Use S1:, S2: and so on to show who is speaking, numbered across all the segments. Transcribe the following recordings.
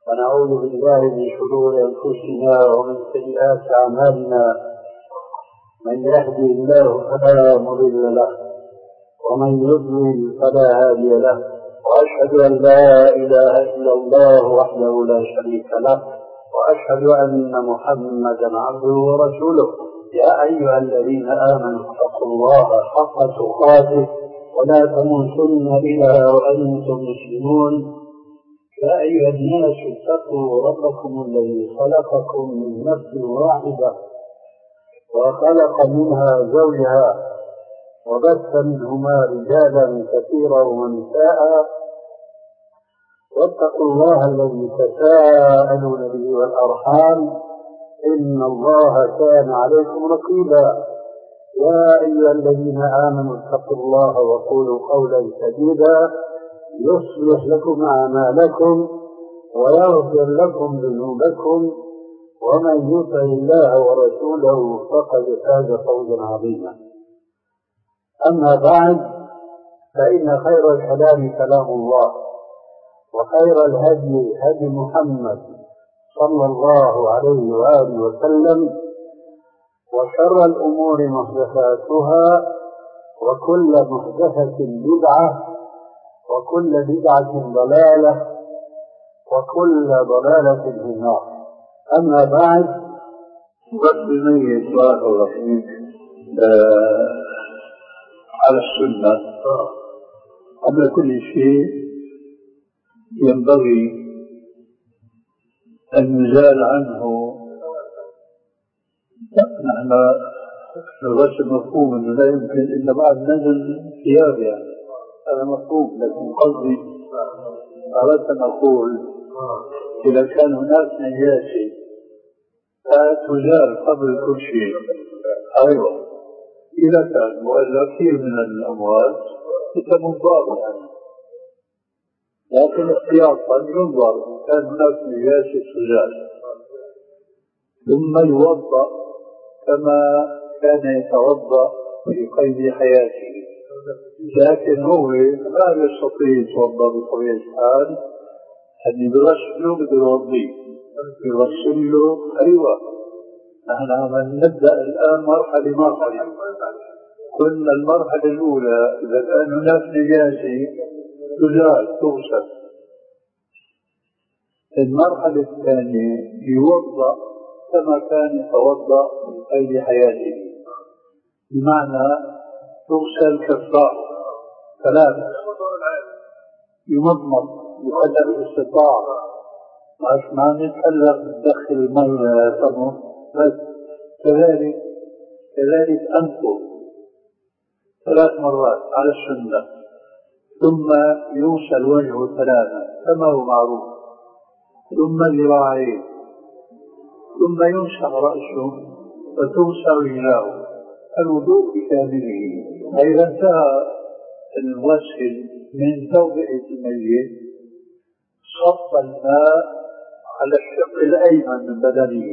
S1: ونعوذ بالله من شرور أنفسنا ومن سيئات أعمالنا. من يهدي الله فلا مضل له ومن يضلل فلا هادي له، وأشهد أن لا إله إلا الله وحده لا شريك له، وأشهد أن محمدا عبده ورسوله. يا أيها الذين آمنوا اتقوا الله حق تقاته ولا تموتن إلا وأنتم مسلمون. يا أيها الناس اتقوا ربكم الذي خلقكم من نفس واحدة وخلق منها زوجها وبث منهما رجالا كثيرا ونساء، واتقوا الله الذي تساءلون به والأرحام إن الله كان عليكم رقيبا. يا أيها الذين آمنوا اتقوا الله وقولوا قولا سديدا يصلح لكم أعمالكم ويغفر لكم ذنوبكم، ومن يطع الله ورسوله فقد فاز فوزا عظيما. أما بعد، فإن خير الكلام كلام الله، وخير الهدي هدي محمد صلى الله عليه وآله وسلم، وشر الأمور محدثاتها، وكل محدثة بدعة، وكل بدعة ضلالة، وكل ضلالة في النار. أما بعد،
S2: بسم الله الرحمن على السنة قبل كل شيء ينبغي أن نزال عنه. نحن الرسم مفهوم أنه لا يمكن إلا بعد نزل ثياب، يعني هذا مفهوم، لكن قصدي أردت أن أقول إذا كان هناك نجاسة فتزال قبل كل شيء. أيوة، إذا كان وإلا كثير من الأموال تتمنظر يعني، لكن احتياطا ينظر كان هناك نجاسة تزال، ثم يوضأ كما كان يتوضأ في قيد حياته. لكن هو لا يستطيع يتوضأ بطبيعة الحال، أن يغسله بالوضي يغسله. أيوة، نحن نبدأ الآن مرحلة. كنا المرحلة الأولى إذا كان هناك نجاسة تزال تغسل. المرحلة الثانية يوضأ كما كان يتوضأ في قيد حياته، بمعنى تغسل كفاه ثلاثة، يمضمض بقدر الاستطاعة، ما نتكلم ندخل الماء تمر، بس كذلك أنفه 3 مرات على السنة، ثم يغسل وجهه 3 كما هو معروف، ثم ذراعيه، ثم يمسح رأسه وتغسل رجلاه. الوضوء بكامله. فإذا انتهى الغسل من توبئة الميت صب الماء على الشق الأيمن من بدنه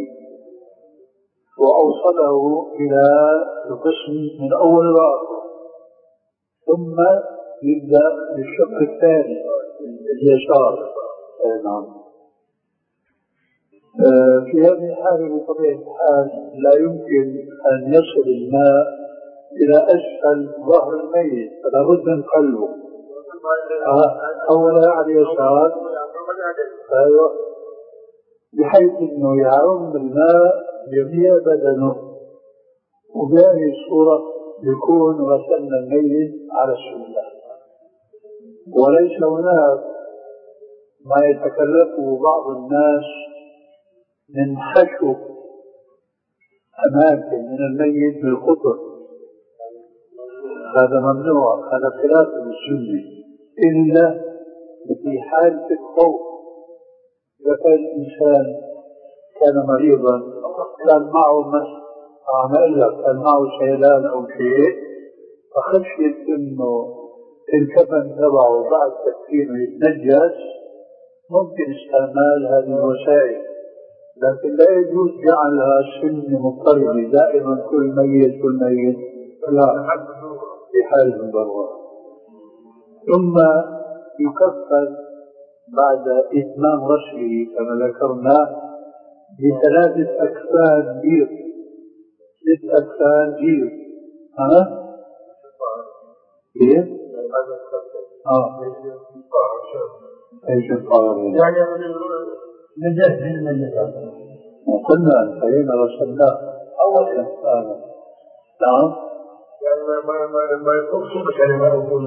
S2: وأوصله إلى القسم من أول رأسه، ثم يبدأ بالشق الثاني اليسار. نعم. في هذه الحالة بطبيعة الحال لا يمكن أن يصل الماء إلى أسفل ظهر الميت، فلا بد من قلبه أولا على اليسار، بحيث أنه يعم الماء جميع بدنه، وبهذه الصورة يكون غسلنا الميت على السنة. وليس هناك ما يتكلفه بعض الناس من حشو أماكن من الميت بالقطر، هذا ممنوع، هذا خلاف السنة، إلا في حالة الخوف. إذا كان الإنسان كان مريضا كان معه كان معه شيلان أو شيء، فخشيت إنه الكفن تبعه بعد تكفينه يتنجس، ممكن استعمال هذه الوسائل، لكن لا يجوز جعلها سنة مضطردة دائما كل ميت لا، في حال الضرورة. ثم يكفن بعد إتمام غسله كما ذكرنا ب3 أكفان بيض، 6 أكفان بيض. ها؟ كيف؟ ايش القرار؟
S1: يعني نجاح من النجاح.
S2: وقلنا انتهينا رسلناه اول انسان. نعم.
S1: يعني ما يقصد كلمه يقول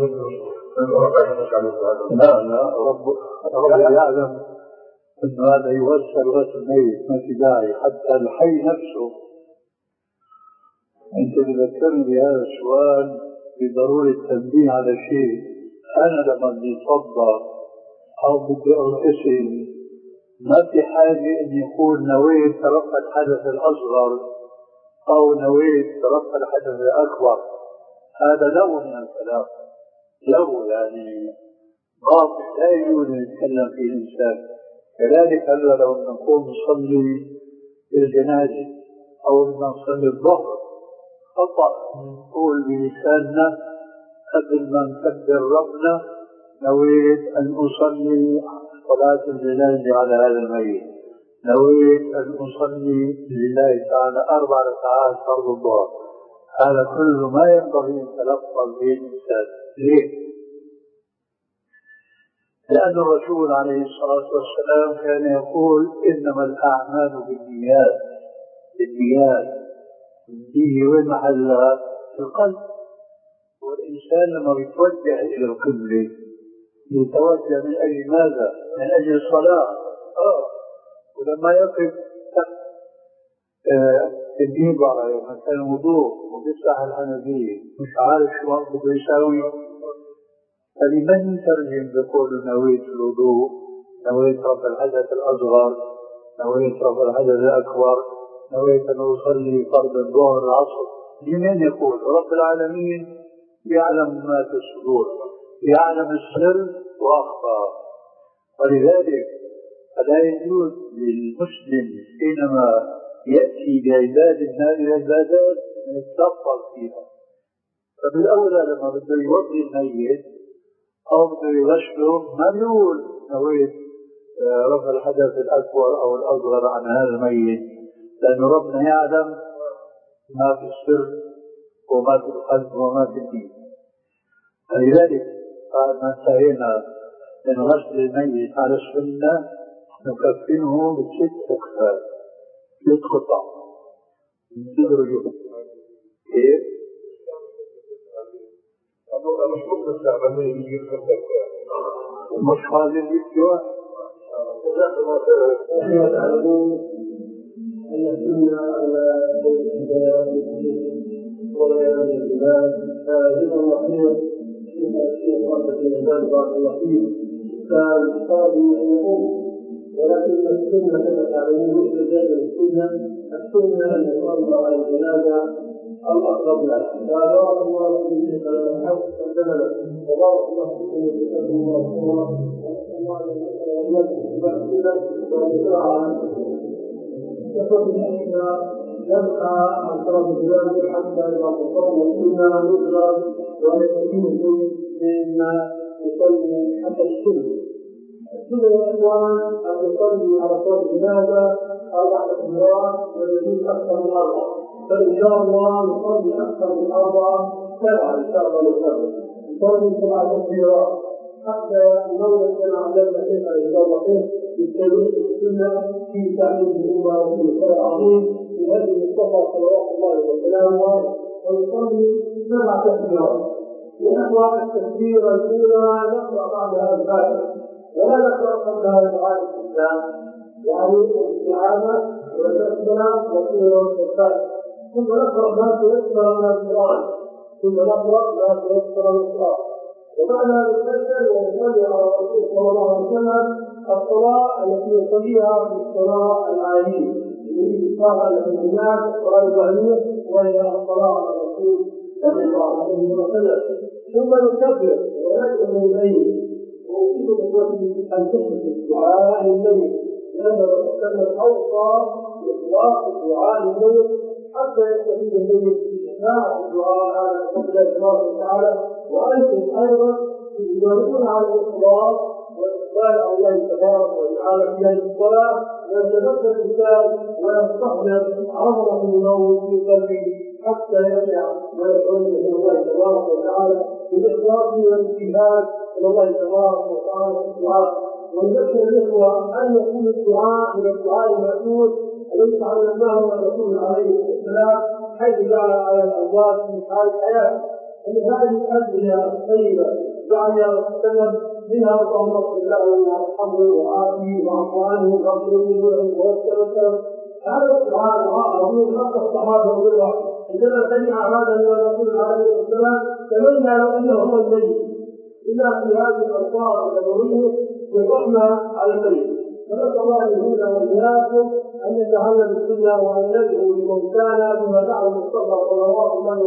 S2: لا رب يعلم ان هذا يوسل غسل الميت، ما في داعي حتى الحي نفسه. انت تذكرني بهذا السؤال بضروره التنبيه على شيء. انا لما بدي اتوضا او بدي اغتسل ما في حاجه ان يكون نويت رفع الحدث الاصغر او نويت رفع الحدث الاكبر. هذا لو من الكلام، لو يعني باطل لا يجوز ان يتكلم فيه الانسان. كذلك هلا لو نقوم نصلي الجنازه او بدنا نصلي الظهر خطا نقول بلساننا قبل ما نكبر ربنا نويت ان اصلي صلاه الجنازه على هذا الميت، نويت ان اصلي لله تعالى 4 ركعات فرض الظهر. هذا كله ما ينبغي ان يتلفظ به الانسان. ليه؟ لأن الرسول عليه الصلاة والسلام كان يقول إنما الأعمال بالنيات. النيات النية وين محلها؟ في القلب. والإنسان لما يتوجه إلى القبلة يتوجه من أجل ماذا؟ من أجل الصلاة. ولما يقف تحت الديبرة مكان الوضوء وبيفتح الحنفية مش عارف شو بده يساوي، فلمن يترجم بقول نويت الوضوء، نويت رفع الحدث الأصغر، نويت رفع الحدث الأكبر، نويت أن أصلي فرض الظهر العصر؟ لمن يقول؟ رب العالمين يعلم ما في الصدور، يعلم السر وأخفى. ولذلك فلا يجوز للمسلم حينما يأتي بعباد هذه العبادات أن يتلفظ فيها. فبالأولى لما بده يوضي الميت أو بده يغسله ما بيقول نويت رفع الحدث الأكبر أو الأصغر عن هذا الميت، لأن ربنا يعلم ما في السر وما في القلب وما في الدين. فلذلك بعد ما انتهينا من غسل الميت على السنة نكفنه ب6 أكفان، 6 قطع ندرجه. كيف؟ مش هذا الجواب.
S1: تعلمون أن السنة على وليالي الجبال فهذا الوحيد الشيخ محمد بن عباد بارك الله فيه كان قاضي الأمور، ولكن السنة كما تعلمون مثل ذلك السنة أن يصلى على الجنازة الأقرب له. فبارك الله فيه شيخ الحق والجمل وبارك الله فيكم وجزاكم الله خيرا ونسأل الله أن يكون يبقى عن طرف الجبال حتى إذا وصلنا السنة نضرب ويستفيد مما يصلي حتى السنة. السنة يا إخوان أن يصلي على طرف الجنازة 4 تكبيرات والذين أكثر من 4، فإن شاء الله نصلي أكثر من 4 7 إن شاء الله نصلي 7 تكبيرات حتى نولد كما علمنا كيف إن شاء الله بالتدريب السنة في تعليم الأمة وفي الخير العظيم لهذه المصطفى صلوات الله وسلامه. ونصلي 7 تكبيرات. لنقرأ التكبيرة الأولى نقرأ بعدها الفاتحة ولا نقرأ قبلها دعاء الإسلام، يعني الاستعانة والبسملة وسورة الفاتحة، ثم نقرأ ما تيسر من القرآن، ومعنى هذا المثل ونصلي على الرسول صلى الله عليه وسلم الصلاة التي يصليها في الصلاة العالية التي تصلى على الإمام الصلاة الوهمية وهي الصلاة على الرسول صلى الله عليه وسلم، ثم نكبر وندعو إليه. وأريد إخوتي أن تخلص الدعاء للميت، لأن الرسول صلى الله عليه وسلم أوصى بإخلاص الدعاء للميت حتى يستفيد الميت بشفاعة الدعاء على الله سبحانه وتعالى. وأنتم أيضا تجبرون على الإخلاص
S3: قال الله تبارك وتعالى في هذه الصلاة ويتذكر الإنسان ويستحضر عظمة الموت في قلبه حتى يرجع ويتوجه إلى الله تبارك وتعالى بالإخلاص والاجتهاد إلى الله تبارك وتعالى في الدعاء. ونذكر الإخوة أن يكون الدعاء من الدعاء المأثور الذي تعلمناه من الرسول عليه السلام حيث جعل على الأموات في حال الحياة. ومن هذه الأدعية الطيبة جعل وسلم منها اللهم اغفر له وارحمه وعافيه واعف عنه واغفر له ووسل. هذا الدعاء دعاء عظيم حتى الصحابة رضي الله عنهم عندما سمع هذا من الرسول عليه السلام تمنى لو انه هو الميت بما في هذه الألفاظ النبوية والرحمة على الميت. فنسأل الله يهدينا وإياكم أن نتعلم السنة وأن ندعو لموتانا بما دعا المصطفى صلى الله عليه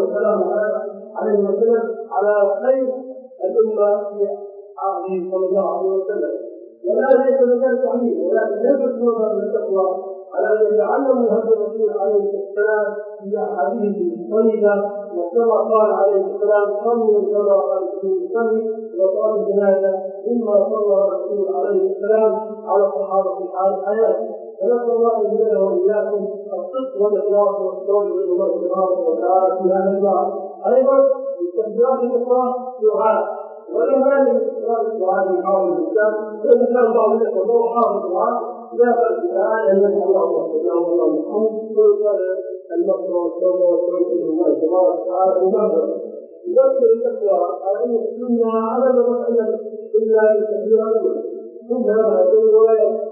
S3: وسلم على خير الأمة في عهده صلى الله عليه وسلم. ولا ليس من التعليم ولكن يجب من التقوى على أن يتعلموا هذا الرسول عليه السلام في أحاديثه الطيبة. وكما قال عليه السلام صلوا كما رأيتم يصلي وصلاة الجنازة مما صلى الرسول عليه السلام على الصحابة في حال حياته. فنسأل الله لنا وإياكم الصدق والإخلاص والتوجه إلى الله تبارك وتعالى في هذا الدعاء. أيضا استخدام الإخلاص دعاء ولا مانع من استخدام الدعاء في حال الإنسان فإن كان بعض الإخوة هو حافظ الدعاء لا بأس بها أن يدعو الله محمد ويقال المغفرة والتوبة والتوبة إلى الله تبارك وتعالى مباشرة. يذكر الإخوة على أن السنة على مفعلا إلا بالتكبير الأول ثم يرفع يديه ولا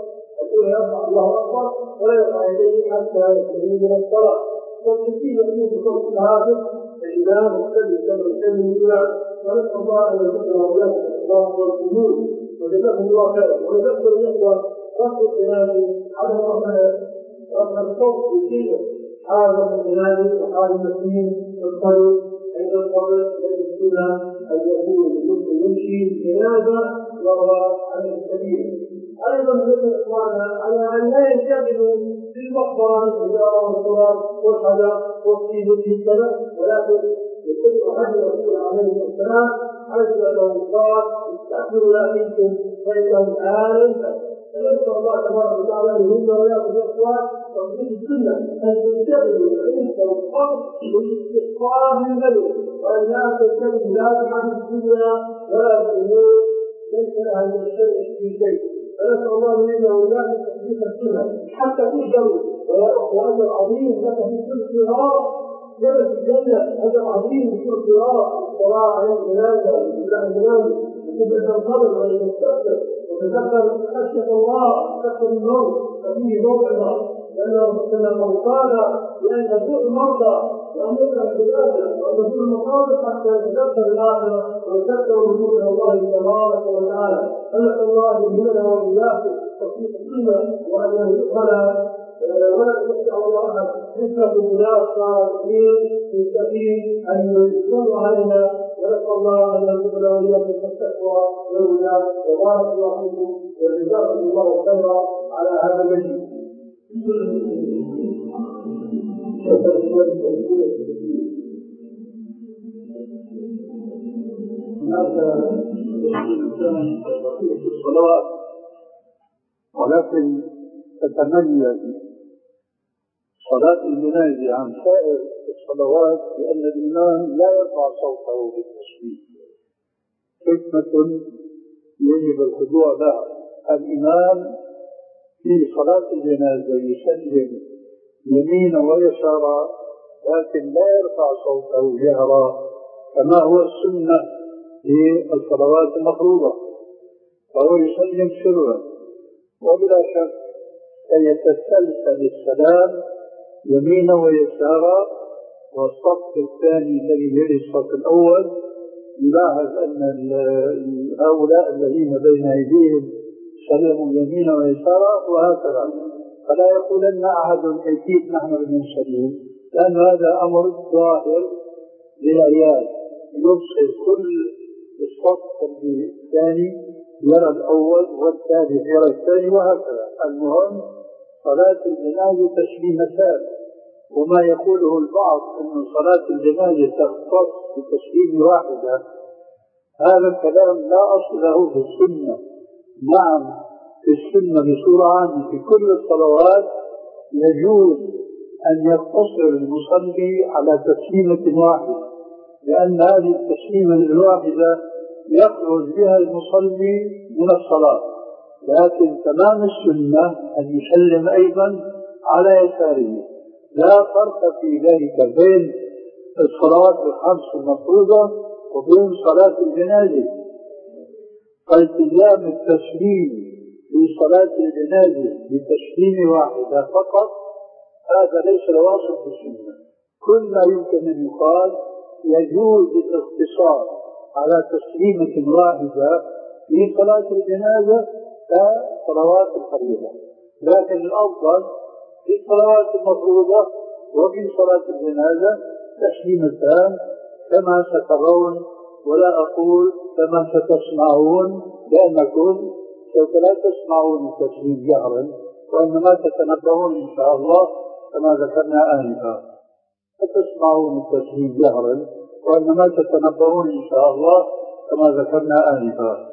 S3: يرفع الله أكبر ولا يرفع يديه حتى يستعيد من الصلاة. والتسبيح يكون بصوت الهاتف الإمام مختلف كما يسمي الإمام. ونسأل الله أن يذكر أولادكم الإخلاص والسجود وجزاكم الله خيرا. ونذكر الإخوة رفع الجنازة على رفع الصوت بالكلمة حال رفع الجنازة وحال المسلمين في القلب عند القبر ليس السنة أن يكون المسلم يمشي بالجنازة وهو عليه السبيل. أيضا ذكر إخواننا على أن لا ينشغلوا بالمقبرة بالحجارة والتراب والحجر والطين والكذا ولكن يتبع حديث الرسول عليه السلام حيث أنه قال استغفروا لأخيكم فإنه الآن. فنسأل الله تبارك وتعالى يهمنا وياكم الإخوان توحيد السنة أن تنشغلوا العلم والقبر والاستغفار من ذنب وأن لا تنشغلوا لا بحديث الدنيا ولا بالأمور ليس لها من الشرع في شيء. فنسأل الله منا وإياكم تحقيق السنة حتى تشكروا وأجر عظيم لك في كل صراط جنة الجنة أجر عظيم في كل صراط الصلاة على الجنازة الجنازة وتذكر القبر وتستغفر وتذكر خشية الله تذكر الموت ففيه موعظة لأنه قال بأن تزور المرضى وأن يكره الجنازة وأن تزور المقابر حتى يتذكر الآخرة ويتذكر وجود الله تبارك وتعالى. فنسأل الله يهمنا وإياكم توفيق السنة وأن يرزقنا ولا تشجع الله أحد مثلكم أولئك الصالحين مستقيم أن يصلوا علينا. ونسأل الله أن يرزقنا وإياكم التقوى والهدى. وبارك الله فيكم وجزاكم الله خيرا على هذا المجلس.
S2: الصلاة ولكن تتميز صلاة الجنازة عن سائر الصلوات بأن الإمام لا يرفع صوته بالتشبيه حكمة يجب الخضوع لها. الإمام في صلاة الجنازة يسلم يمينا ويسارا لكن لا يرفع صوته جهرا كما هو السنة في الصلوات المفروضة فهو يسلم سرا وبلا شك يتسلسل السلام يمينا ويسارا. والصف الثاني الذي يلي الصف الأول يلاحظ أن هؤلاء الذين بين أيديهم سلموا يمينا ويسارا وهكذا. فلا يقولن أحد أكيد نحن بنسلم لأن هذا أمر ظاهر للعيال يبصر كل الصف الثاني يرى الأول والثاني يرى الثاني وهكذا. المهم صلاة الجنازة تسليمتان. وما يقوله البعض أن صلاة الجنازة تختص بتسليم واحدة هذا الكلام لا أصل له في السنة. نعم، في السنة بصورة عامة في كل الصلوات يجوز أن يقتصر المصلي على تسليمة واحدة، لأن هذه التسليمة الواحدة يخرج بها المصلي من الصلاة، لكن تمام السنة أن يسلم أيضا على يساره. لا فرق في ذلك بين الصلوات الخمس المفروضة وبين صلاة الجنازة، فالتزام التسليم في صلاة الجنازة بتسليم واحدة فقط هذا ليس الواصل في السنة. كل ما يمكن أن يقال يجوز الاقتصار على تسليمة واحدة في صلاة الجنازة كصلوات الفريضة، لكن الأفضل في الصلوات المفروضة وفي صلاة الجنازة تسليمتان كما سترون، ولا أقول كما ستسمعون، لأنكم سوف لا تسمعون التسليم جهرا، وإنما تتنبهون إن شاء الله كما ذكرنا آنفا. ستسمعون التسليم جهرا وإنما تتنبهون إن شاء الله كما ذكرنا آنفا.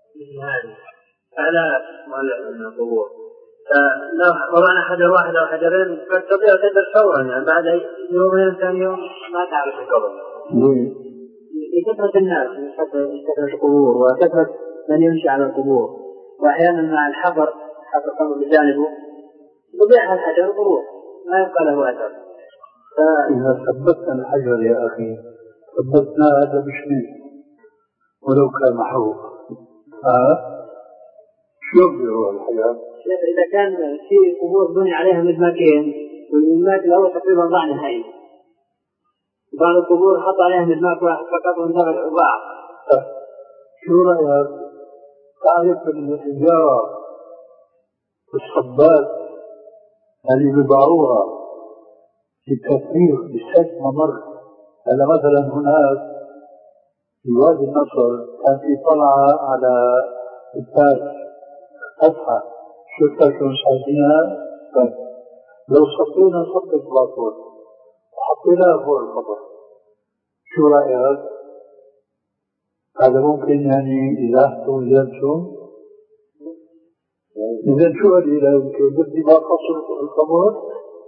S4: على مؤلف من القبور لو وضعنا حجر واحد أو حجرين فتستطيع تقدر فورا، يعني بعد يومين ثاني يوم ما تعرف القبر. لكثرة الناس، كثرة القبور وكثرة من يمشي على القبور، وأحيانا مع حفر قبر بجانبه يضيع الحجر القبور ما يبقى له أثر.
S2: إذا ثبتنا الحجر يا أخي ثبتنا هذا بشيء ولو كان محروق. شو بيروح الحجر؟
S4: إذا كان في قبور بني عليها مدماكين والمدماك الأول تقريبا ضاع نهائي، بعض القبور حط عليها مدماك واحد فقط وانتهى ضاع.
S2: شو رأيك؟ تعرف الحجارة الصبات اللي بيضعوها في التفريغ بالسد ممر، هذا مثلا هناك في وادي النصر كان في طلعة على التاج فتحة، شفتها شو مساعدينها؟ لو صفينا صفة باطول وحطيناها فوق القبر شو رأيك؟ هذا ممكن يعني إلهته إذا شو الإله يمكن بدي ما قصر القبر؟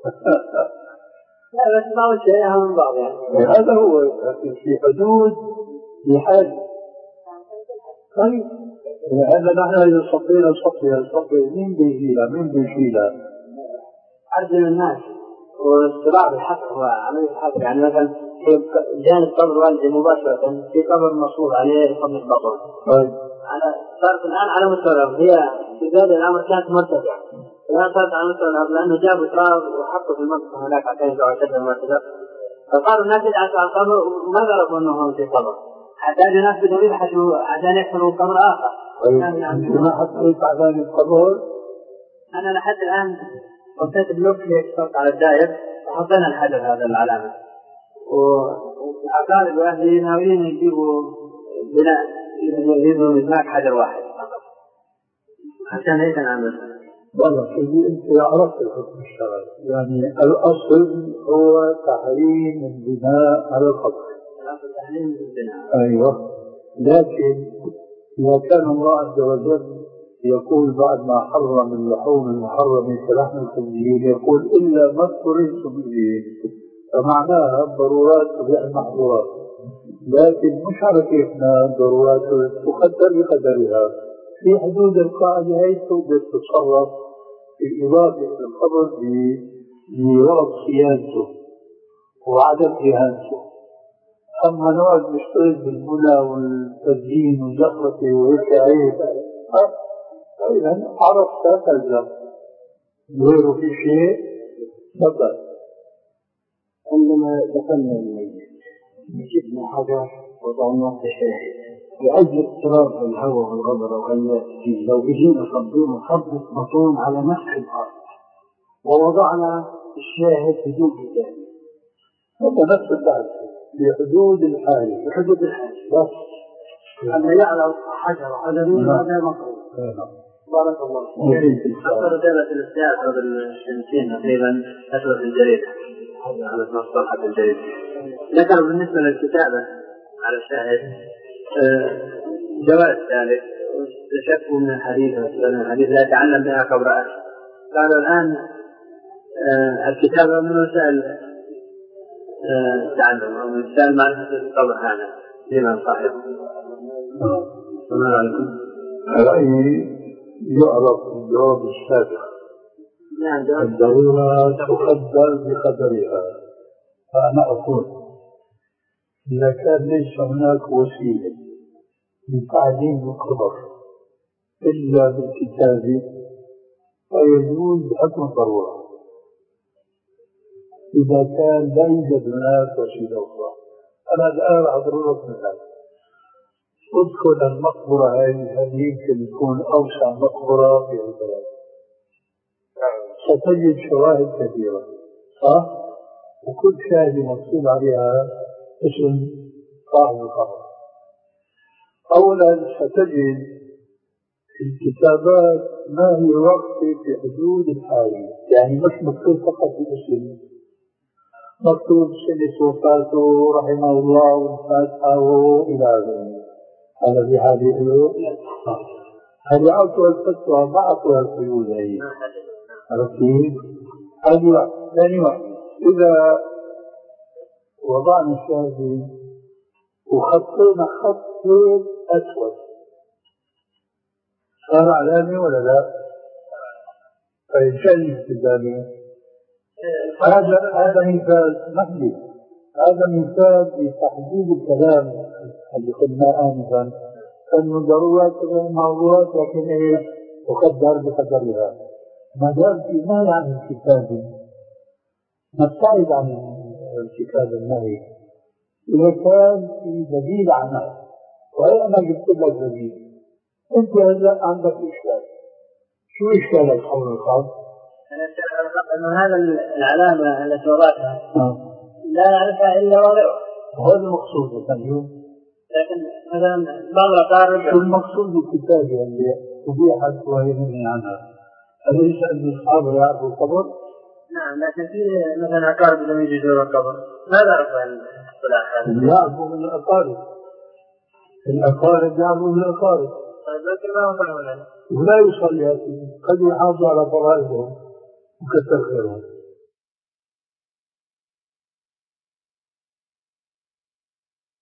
S4: لا بس بعض الشيء من بعض يعني
S2: هذا هو، لكن في حدود الحاجة. طيب لأن نحن إذا صفينا الصفية مين بيشيلها؟
S4: أرجل الناس والاستطلاع بالحفر هو عملية الحفر، يعني مثلا في جانب قبر والدي مباشرة في قبر مصروف عليه قبل البطن.
S2: طيب
S4: صارت الآن على مستوى الأرض، هي في ذلك الأمر كانت مرتفعة، الآن صارت على مستوى الأرض لأنه جابوا تراب وحطوا في المنطقة هناك عشان يدعوا شد المرتفع، فصاروا الناس يدعسوا على القبر وما عرفوا أنه هو في قبر، حتى الناس بدهم يبحثوا عشان يحفروا قبر آخر.
S2: ما حطيت على القبر؟
S4: أنا لحد الآن حطيت بلوك يكسرت على الدائر وحطينا الحجر هذا العلامة، والأقارب وأهلي ناويين يجيبوا بناء يجيبوا مزماك حجر واحد عشان هيك نعمل.
S2: والله سيدي أنت عرفت الحكم الشرعي، يعني الأصل هو تحريم البناء على القبر.
S4: الأصل تحريم البناء.
S2: أيوه، لكن إذا كان الله عز وجل يقول بعد ما حرم اللحوم المحرمة كلحم الخنزير يقول إلا ما اضطررتم إليه، فمعناها الضرورات تبيع المحظورات، لكن مش على كيفنا الضرورات تقدر بقدرها في حدود القاعدة، هي تتصرف في إضافة القبر لغرض صيانته وعدم إهانته. أما نقعد نشتغل بالملا والتزيين والزخرفة وهيك عيب، إذا عرفت كذا غير في شيء تفضل.
S1: عندما دخلنا الميت جبنا حجر وضعناه في الشاهد لأجل اضطراب الهواء والغبر وأن يأتي، لو بجينا صبينا صبة بطون على نفس الأرض ووضعنا الشاهد بدون حجاب،
S2: هذا نفس البحث بحدود الحاجة.
S1: بحدود الحاجة بس أما يعلم حجر وحجرين هذا مطلوب. بارك الله فيك.
S4: أكثر دولة الاستياء قبل الشمسين تقريبا أسوأ في الجريدة على مصطلحة الجريدة. ذكروا بالنسبة للكتابة على الشاهد جواز ذلك استشفوا من الحديث مثلا الحديث لا يتعلم بها قبر أهل. قالوا الآن الكتابة من وسائل التعلم أو من وسائل معرفة القبر هذا لمن صاحب.
S2: رأيي يعرف الجواب السابق. الضرورة تقدر بقدرها. فأنا أقول إذا كان ليس هناك وسيلة لتعليم الخبر إلا بالكتاب فيجوز حكم الضرورة. إذا كان لا يوجد هناك وسيلة أخرى، أنا الآن أضرب مثال. ادخل المقبرة هذه يمكن تكون أوسع مقبرة في البلد، ستجد شواهد كثيرة صح؟ وكل شاهد مكتوب عليها اسم صاحب القبر. أولا ستجد الكتابات ما هي وقت في حدود الحالي، يعني مش مكتوب فقط بالاسم، مكتوب سنة وفاته رحمه الله والفاتحة وإلى آخره. هذا في هذه هذه أعطوا الفتوى ما أعطوا القيود هي. عرفتي؟ هذه واحد. ثاني واحد، إذا وضعنا الشاهدين وخطينا خط أسود صار علامة ولا لا؟ فيجعل الكتابة. هذا مثال محدود، هذا مثال لتحديد الكلام اللي قلنا آنفا أنه ضرورات الموضوعات لكن إيش تقدر بقدرها. ما دام في نهي عن الكتابة نبتعد عن الكتاب النهي. إذا كان في دليل عنه وأنا جبت لك دليل، أنت هلا عندك إشكال. شو إشكالك حول الخاص؟
S4: أنه هذا العلامة التي وضعتها لا يعرفها إلا واضعها.
S2: وهذا المقصود اليوم.
S4: لكن مثلا بعض الأقارب
S2: شو المقصود بالكتابة اللي أبيحت وهي منهي عنها؟ أليس أن أصحاب يعرفوا القبر؟
S4: نعم، لكن في مثلا أقارب لم يجدوا القبر ماذا عرف الاصطلاح هذا؟
S2: يعرفوا من الأقارب. الأقارب يعرفوا من الأقارب.
S4: طيب لكن ما وصلوا له.
S2: ولا يصلي قد يحافظوا على فرائضهم وكثر خيرهم.